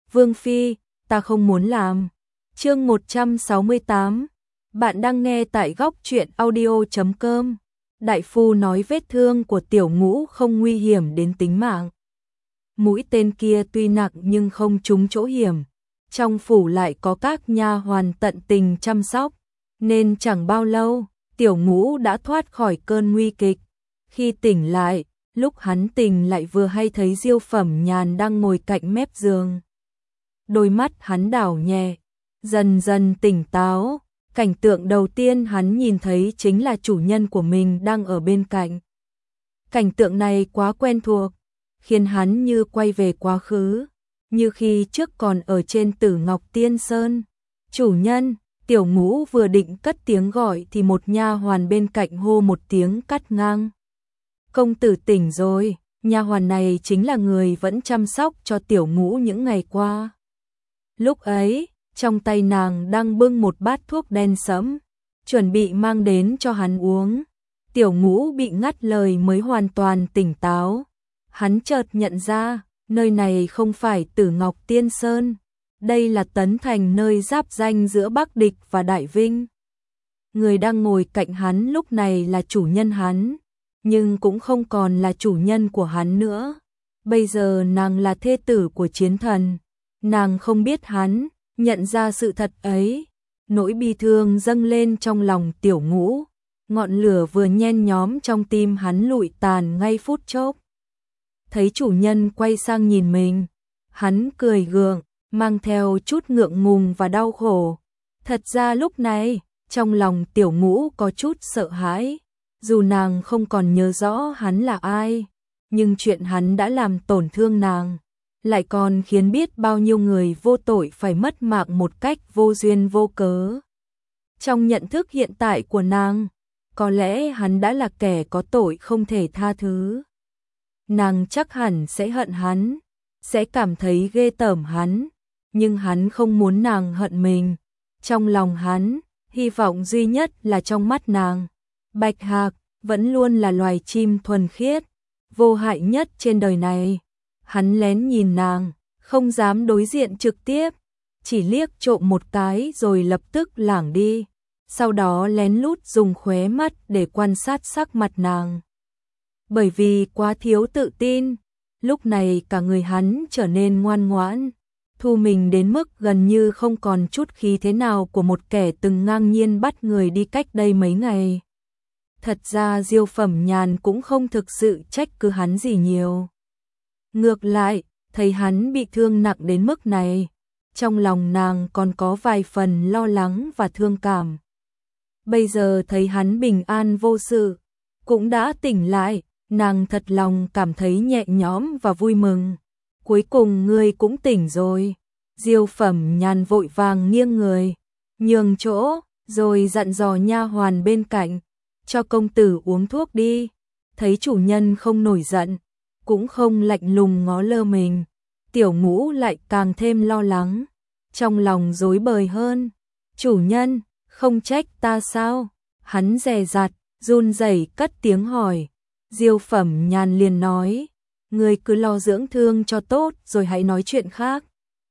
Vương Phi, ta không muốn làm. Chương 168. Bạn đang nghe tại góc truyện audio.com. Đại phu nói vết thương của Tiểu Ngũ không nguy hiểm đến tính mạng. Mũi tên kia tuy nặng nhưng không trúng chỗ hiểm. Trong phủ lại có các nha hoàn tận tình chăm sóc, nên chẳng bao lâu, Tiểu Ngũ đã thoát khỏi cơn nguy kịch. Khi tỉnh lại, lúc hắn tỉnh lại vừa hay thấy Diêu Phẩm Nhàn đang ngồi cạnh mép giường. Đôi mắt hắn đảo nhẹ, dần dần tỉnh táo. Cảnh tượng đầu tiên hắn nhìn thấy chính là chủ nhân của mình đang ở bên cạnh. Cảnh tượng này quá quen thuộc, khiến hắn như quay về quá khứ, như khi trước còn ở trên Tử Ngọc Tiên Sơn. Chủ nhân, Tiểu Ngũ vừa định cất tiếng gọi thì một nha hoàn bên cạnh hô một tiếng cắt ngang. Công tử tỉnh rồi. Nha hoàn này chính là người vẫn chăm sóc cho Tiểu Ngũ những ngày qua. Lúc ấy, trong tay nàng đang bưng một bát thuốc đen sẫm, chuẩn bị mang đến cho hắn uống. Tiểu Ngũ bị ngắt lời mới hoàn toàn tỉnh táo. Hắn chợt nhận ra, nơi này không phải Tử Ngọc Tiên Sơn, đây là Tấn Thành, nơi giáp ranh giữa Bắc Địch và Đại Vinh. Người đang ngồi cạnh hắn lúc này là chủ nhân hắn, nhưng cũng không còn là chủ nhân của hắn nữa. Bây giờ nàng là thê tử của chiến thần. Nàng không biết hắn nhận ra sự thật ấy, nỗi bi thương dâng lên trong lòng Tiểu Ngũ, ngọn lửa vừa nhen nhóm trong tim hắn lụi tàn ngay phút chốc. Thấy chủ nhân quay sang nhìn mình, hắn cười gượng, mang theo chút ngượng ngùng và đau khổ. Thật ra lúc này, trong lòng Tiểu Ngũ có chút sợ hãi, dù nàng không còn nhớ rõ hắn là ai, nhưng chuyện hắn đã làm tổn thương nàng, lại còn khiến biết bao nhiêu người vô tội phải mất mạng một cách vô duyên vô cớ. Trong nhận thức hiện tại của nàng, có lẽ hắn đã là kẻ có tội không thể tha thứ. Nàng chắc hẳn sẽ hận hắn, sẽ cảm thấy ghê tởm hắn, nhưng hắn không muốn nàng hận mình. Trong lòng hắn, hy vọng duy nhất là trong mắt nàng, Bạch Hạc vẫn luôn là loài chim thuần khiết, vô hại nhất trên đời này. Hắn lén nhìn nàng, không dám đối diện trực tiếp, chỉ liếc trộm một cái rồi lập tức lảng đi, sau đó lén lút dùng khóe mắt để quan sát sắc mặt nàng. Bởi vì quá thiếu tự tin, lúc này cả người hắn trở nên ngoan ngoãn, thu mình đến mức gần như không còn chút khí thế nào của một kẻ từng ngang nhiên bắt người đi cách đây mấy ngày. Thật ra Diêu Phẩm Nhàn cũng không thực sự trách cứ hắn gì nhiều. Ngược lại, thấy hắn bị thương nặng đến mức này, trong lòng nàng còn có vài phần lo lắng và thương cảm. Bây giờ thấy hắn bình an vô sự, cũng đã tỉnh lại, nàng thật lòng cảm thấy nhẹ nhõm và vui mừng. Cuối cùng ngươi cũng tỉnh rồi. Diêu Phẩm Nhàn vội vàng nghiêng người, nhường chỗ, rồi dặn dò nha hoàn bên cạnh, cho công tử uống thuốc đi. Thấy chủ nhân không nổi giận, cũng không lạnh lùng ngó lơ mình, Tiểu Ngũ lại càng thêm lo lắng, trong lòng rối bời hơn. Chủ nhân, không trách ta sao? Hắn dè dặt, run rẩy cất tiếng hỏi. Diêu Phẩm Nhàn liền nói, ngươi cứ lo dưỡng thương cho tốt rồi hãy nói chuyện khác.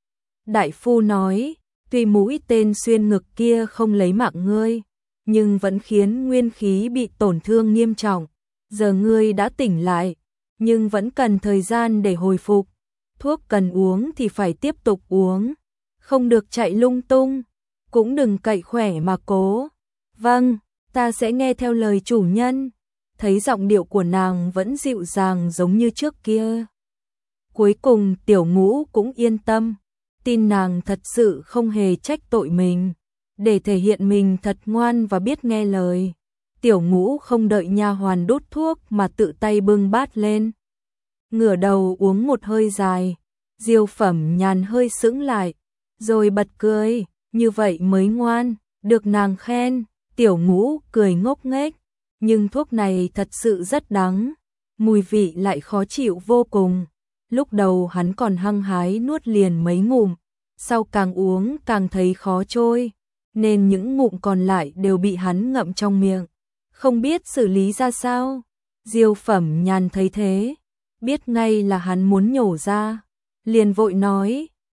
Đại phu nói, tuy mũi tên xuyên ngực kia không lấy mạng ngươi, nhưng vẫn khiến nguyên khí bị tổn thương nghiêm trọng. Giờ ngươi đã tỉnh lại, nhưng vẫn cần thời gian để hồi phục. Thuốc cần uống thì phải tiếp tục uống, không được chạy lung tung, cũng đừng cậy khỏe mà cố. Vâng, ta sẽ nghe theo lời chủ nhân. Thấy giọng điệu của nàng vẫn dịu dàng giống như trước kia. Cuối cùng Tiểu Ngũ cũng yên tâm, tin nàng thật sự không hề trách tội mình. Để thể hiện mình thật ngoan và biết nghe lời, Tiểu Ngũ không đợi nha hoàn đút thuốc mà tự tay bưng bát lên, ngửa đầu uống một hơi dài. Diêu Phẩm Nhàn hơi sững lại, rồi bật cười, như vậy mới ngoan, được nàng khen. Tiểu Ngũ cười ngốc nghếch, nhưng thuốc này thật sự rất đắng, mùi vị lại khó chịu vô cùng. Lúc đầu hắn còn hăng hái nuốt liền mấy ngụm, sau càng uống càng thấy khó trôi, nên những ngụm còn lại đều bị hắn ngậm trong miệng, không biết xử lý ra sao. Diêu Phẩm Nhàn thấy thế, biết ngay là hắn muốn nhổ ra, liền vội nói,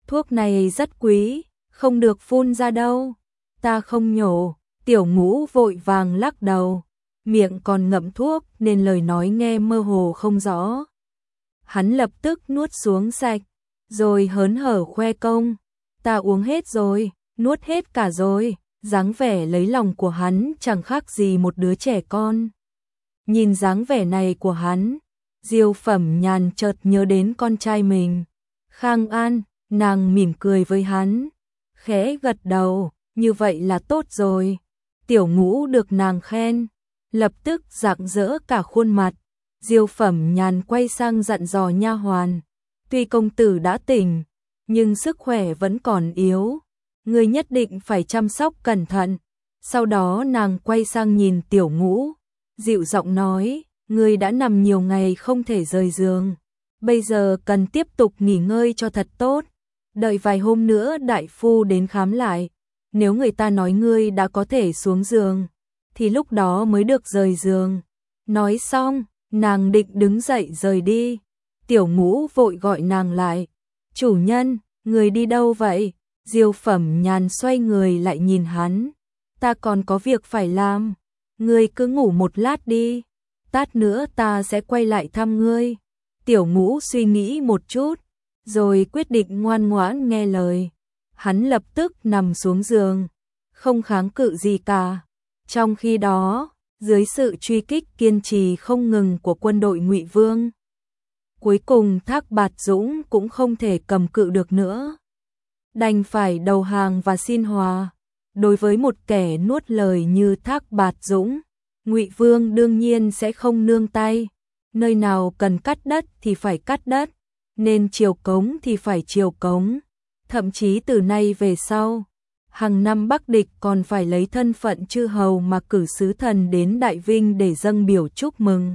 thuốc này rất quý, không được phun ra đâu. Ta không nhổ. Tiểu Ngũ vội vàng lắc đầu, miệng còn ngậm thuốc nên lời nói nghe mơ hồ không rõ. Hắn lập tức nuốt xuống sạch, rồi hớn hở khoe công. Ta uống hết rồi, nuốt hết cả rồi. Dáng vẻ lấy lòng của hắn chẳng khác gì một đứa trẻ con. Nhìn dáng vẻ này của hắn, Diêu Phẩm Nhàn chợt nhớ đến con trai mình, Khang An. Nàng mỉm cười với hắn, khẽ gật đầu, như vậy là tốt rồi. Tiểu Ngũ được nàng khen, lập tức rạng rỡ cả khuôn mặt. Diêu Phẩm Nhàn quay sang dặn dò nha hoàn, tuy công tử đã tỉnh, nhưng sức khỏe vẫn còn yếu, ngươi nhất định phải chăm sóc cẩn thận. Sau đó nàng quay sang nhìn Tiểu Ngũ, dịu giọng nói, ngươi đã nằm nhiều ngày không thể rời giường, bây giờ cần tiếp tục nghỉ ngơi cho thật tốt. Đợi vài hôm nữa đại phu đến khám lại, nếu người ta nói ngươi đã có thể xuống giường, thì lúc đó mới được rời giường. Nói xong, nàng định đứng dậy rời đi. Tiểu Ngũ vội gọi nàng lại, chủ nhân, người đi đâu vậy? Diêu Phẩm Nhàn xoay người lại nhìn hắn, ta còn có việc phải làm, ngươi cứ ngủ một lát đi, tát nữa ta sẽ quay lại thăm ngươi. Tiểu Ngũ suy nghĩ một chút, rồi quyết định ngoan ngoãn nghe lời. Hắn lập tức nằm xuống giường, không kháng cự gì cả. Trong khi đó, dưới sự truy kích kiên trì không ngừng của quân đội Ngụy Vương, cuối cùng Thác Bạt Dũng cũng không thể cầm cự được nữa, đành phải đầu hàng và xin hòa. Đối với một kẻ nuốt lời như Thác Bạt Dũng, Ngụy Vương đương nhiên sẽ không nương tay, nơi nào cần cắt đất thì phải cắt đất, nên triều cống thì phải triều cống. Thậm chí từ nay về sau, hàng năm Bắc địch còn phải lấy thân phận chư hầu mà cử sứ thần đến Đại Vinh để dâng biểu chúc mừng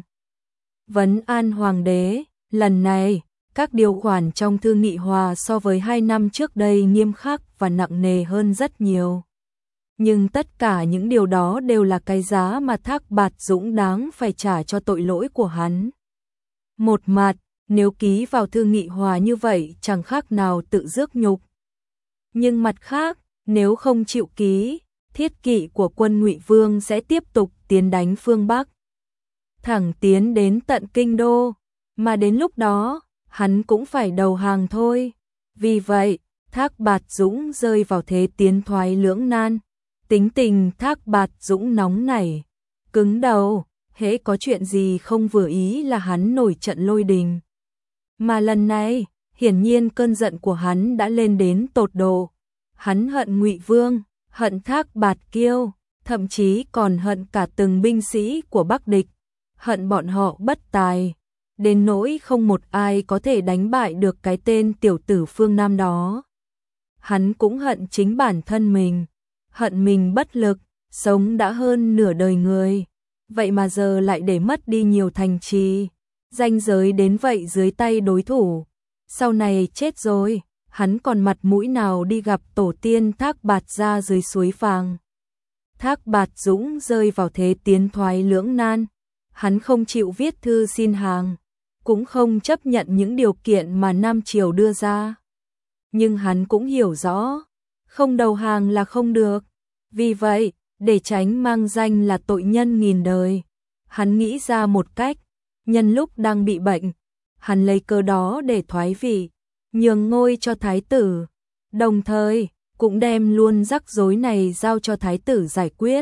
vấn an hoàng đế. Lần này, các điều khoản trong thư nghị hòa so với 2 năm trước đây nghiêm khắc và nặng nề hơn rất nhiều. Nhưng tất cả những điều đó đều là cái giá mà Thác Bạt Dũng đáng phải trả cho tội lỗi của hắn. Một mặt, nếu ký vào thư nghị hòa như vậy chẳng khác nào tự rước nhục. Nhưng mặt khác, nếu không chịu ký, thiết kỵ của quân Ngụy Vương sẽ tiếp tục tiến đánh phương Bắc, thẳng tiến đến tận kinh đô, mà đến lúc đó, hắn cũng phải đầu hàng thôi. Vì vậy, Thác Bạt Dũng rơi vào thế tiến thoái lưỡng nan. Tính tình Thác Bạt Dũng nóng nảy, cứng đầu, hễ có chuyện gì không vừa ý là hắn nổi trận lôi đình. Mà lần này, hiển nhiên cơn giận của hắn đã lên đến tột độ. Hắn hận Ngụy Vương, hận Thác Bạt Kiêu, thậm chí còn hận cả từng binh sĩ của Bắc địch, hận bọn họ bất tài, đến nỗi không một ai có thể đánh bại được cái tên tiểu tử phương Nam đó. Hắn cũng hận chính bản thân mình, hận mình bất lực, sống đã hơn nửa đời người, vậy mà giờ lại để mất đi nhiều thành trì, danh giới đến vậy dưới tay đối thủ. Sau này chết rồi, hắn còn mặt mũi nào đi gặp tổ tiên Thác Bạt gia dưới suối Phàng. Thác Bạt Dũng rơi vào thế tiến thoái lưỡng nan, hắn không chịu viết thư xin hàng, cũng không chấp nhận những điều kiện mà Nam Triều đưa ra. Nhưng hắn cũng hiểu rõ, không đầu hàng là không được. Vì vậy, để tránh mang danh là tội nhân nghìn đời, hắn nghĩ ra một cách, nhân lúc đang bị bệnh, hắn lấy cớ đó để thoái vị, nhường ngôi cho thái tử, đồng thời cũng đem luôn rắc rối này giao cho thái tử giải quyết.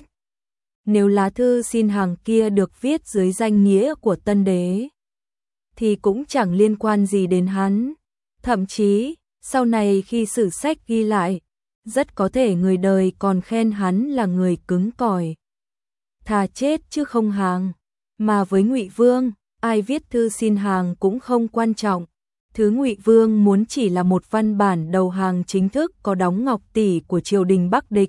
Nếu lá thư xin hàng kia được viết dưới danh nghĩa của tân đế, thì cũng chẳng liên quan gì đến hắn. Thậm chí, sau này khi sử sách ghi lại, rất có thể người đời còn khen hắn là người cứng cỏi, thà chết chứ không hàng. Mà với Ngụy Vương, ai viết thư xin hàng cũng không quan trọng. Thứ Ngụy Vương muốn chỉ là một văn bản đầu hàng chính thức có đóng ngọc tỷ của triều đình Bắc địch.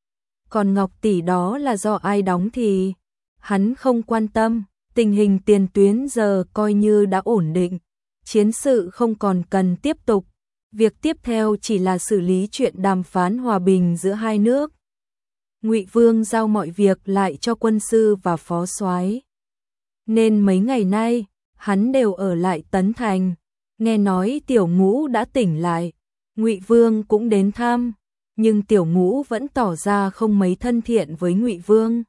Còn ngọc tỷ đó là do ai đóng thì hắn không quan tâm. Tình hình tiền tuyến giờ coi như đã ổn định, chiến sự không còn cần tiếp tục. Việc tiếp theo chỉ là xử lý chuyện đàm phán hòa bình giữa hai nước. Ngụy Vương giao mọi việc lại cho quân sư và phó soái, nên mấy ngày nay hắn đều ở lại Tấn Thành. Nghe nói Tiểu Ngũ đã tỉnh lại, Ngụy Vương cũng đến thăm, nhưng Tiểu Ngũ vẫn tỏ ra không mấy thân thiện với Ngụy Vương.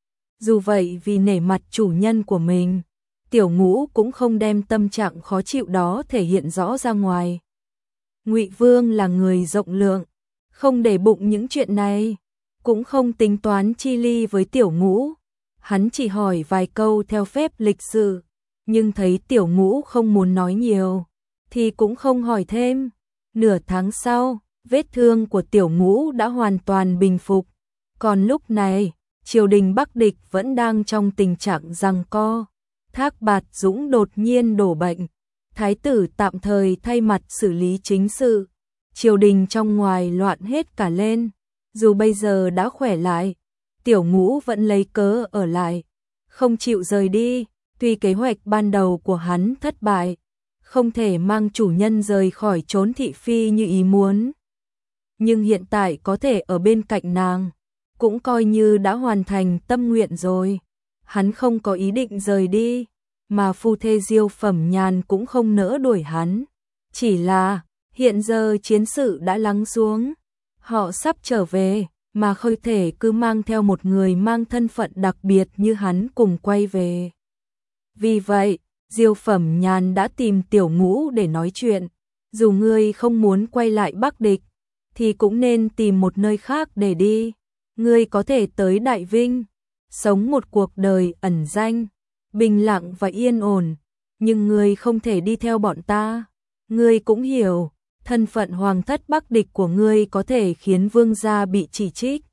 Dù vậy vì nể mặt chủ nhân của mình, Tiểu Ngũ cũng không đem tâm trạng khó chịu đó thể hiện rõ ra ngoài. Ngụy Vương là người rộng lượng, không để bụng những chuyện này, cũng không tính toán chi ly với Tiểu Ngũ. Hắn chỉ hỏi vài câu theo phép lịch sự, nhưng thấy Tiểu Ngũ không muốn nói nhiều, thì cũng không hỏi thêm. Nửa tháng sau, vết thương của Tiểu Ngũ đã hoàn toàn bình phục. Còn lúc này, triều đình Bắc Địch vẫn đang trong tình trạng giằng co. Thác Bạt Dũng đột nhiên đổ bệnh, thái tử tạm thời thay mặt xử lý chính sự. Triều đình trong ngoài loạn hết cả lên. Dù bây giờ đã khỏe lại, Tiểu Ngũ vẫn lấy cớ ở lại, không chịu rời đi. Tuy kế hoạch ban đầu của hắn thất bại, không thể mang chủ nhân rời khỏi trốn thị phi như ý muốn, nhưng hiện tại có thể ở bên cạnh nàng, cũng coi như đã hoàn thành tâm nguyện rồi. Hắn không có ý định rời đi, mà phu thê Diêu Phẩm Nhàn cũng không nỡ đuổi hắn. Chỉ là, hiện giờ chiến sự đã lắng xuống, họ sắp trở về, mà không thể cứ mang theo một người mang thân phận đặc biệt như hắn cùng quay về. Vì vậy, Diêu Phẩm Nhàn đã tìm Tiểu Ngũ để nói chuyện. Dù ngươi không muốn quay lại Bắc Địch, thì cũng nên tìm một nơi khác để đi. Ngươi có thể tới Đại Vinh, sống một cuộc đời ẩn danh, bình lặng và yên ổn, nhưng ngươi không thể đi theo bọn ta. Ngươi cũng hiểu, thân phận hoàng thất Bắc Địch của ngươi có thể khiến vương gia bị chỉ trích.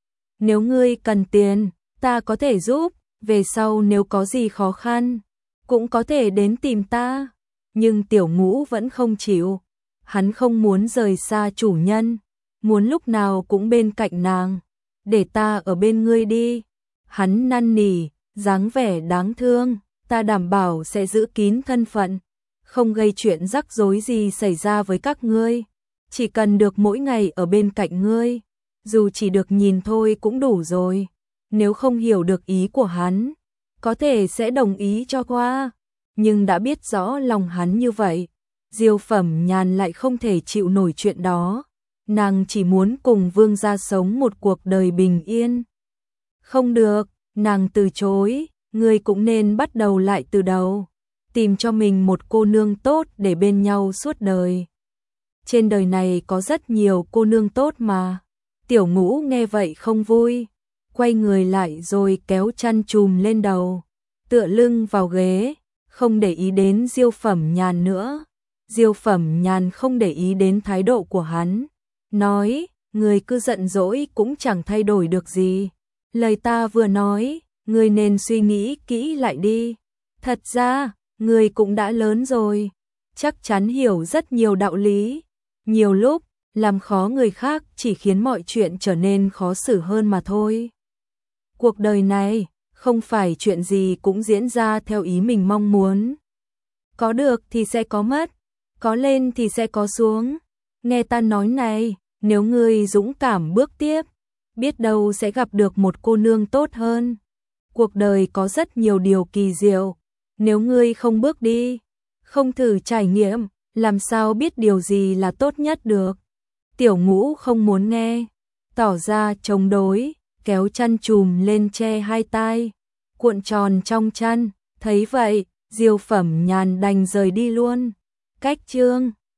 Nếu ngươi cần tiền, ta có thể giúp, về sau nếu có gì khó khăn, cũng có thể đến tìm ta. Nhưng Tiểu Ngũ vẫn không chịu, hắn không muốn rời xa chủ nhân, muốn lúc nào cũng bên cạnh nàng. Để ta ở bên ngươi đi. Hắn năn nỉ, dáng vẻ đáng thương, ta đảm bảo sẽ giữ kín thân phận, không gây chuyện rắc rối gì xảy ra với các ngươi. Chỉ cần được mỗi ngày ở bên cạnh ngươi, dù chỉ được nhìn thôi cũng đủ rồi. Nếu không hiểu được ý của hắn, có thể sẽ đồng ý cho qua, nhưng đã biết rõ lòng hắn như vậy, Diêu Phẩm Nhàn lại không thể chịu nổi chuyện đó. Nàng chỉ muốn cùng vương gia sống một cuộc đời bình yên. Không được, nàng từ chối, ngươi cũng nên bắt đầu lại từ đầu, tìm cho mình một cô nương tốt để bên nhau suốt đời. Trên đời này có rất nhiều cô nương tốt mà. Tiểu Ngũ nghe vậy không vui, quay người lại rồi kéo chăn chùm lên đầu, tựa lưng vào ghế, không để ý đến Diêu Phẩm Nhàn nữa. Diêu Phẩm Nhàn không để ý đến thái độ của hắn, nói, người cứ giận dỗi cũng chẳng thay đổi được gì. Lời ta vừa nói, người nên suy nghĩ kỹ lại đi. Thật ra, người cũng đã lớn rồi, chắc chắn hiểu rất nhiều đạo lý. Nhiều lúc, làm khó người khác chỉ khiến mọi chuyện trở nên khó xử hơn mà thôi. Cuộc đời này, không phải chuyện gì cũng diễn ra theo ý mình mong muốn. Có được thì sẽ có mất, có lên thì sẽ có xuống. Nghe ta nói này, nếu ngươi dũng cảm bước tiếp, biết đâu sẽ gặp được một cô nương tốt hơn. Cuộc đời có rất nhiều điều kỳ diệu, nếu ngươi không bước đi, không thử trải nghiệm, làm sao biết điều gì là tốt nhất được. Tiểu Ngũ không muốn nghe, tỏ ra chống đối, kéo chăn chùm lên che hai tai, cuộn tròn trong chăn. Thấy vậy, Diêu Phẩm Nhàn đành rời đi luôn. Cách chương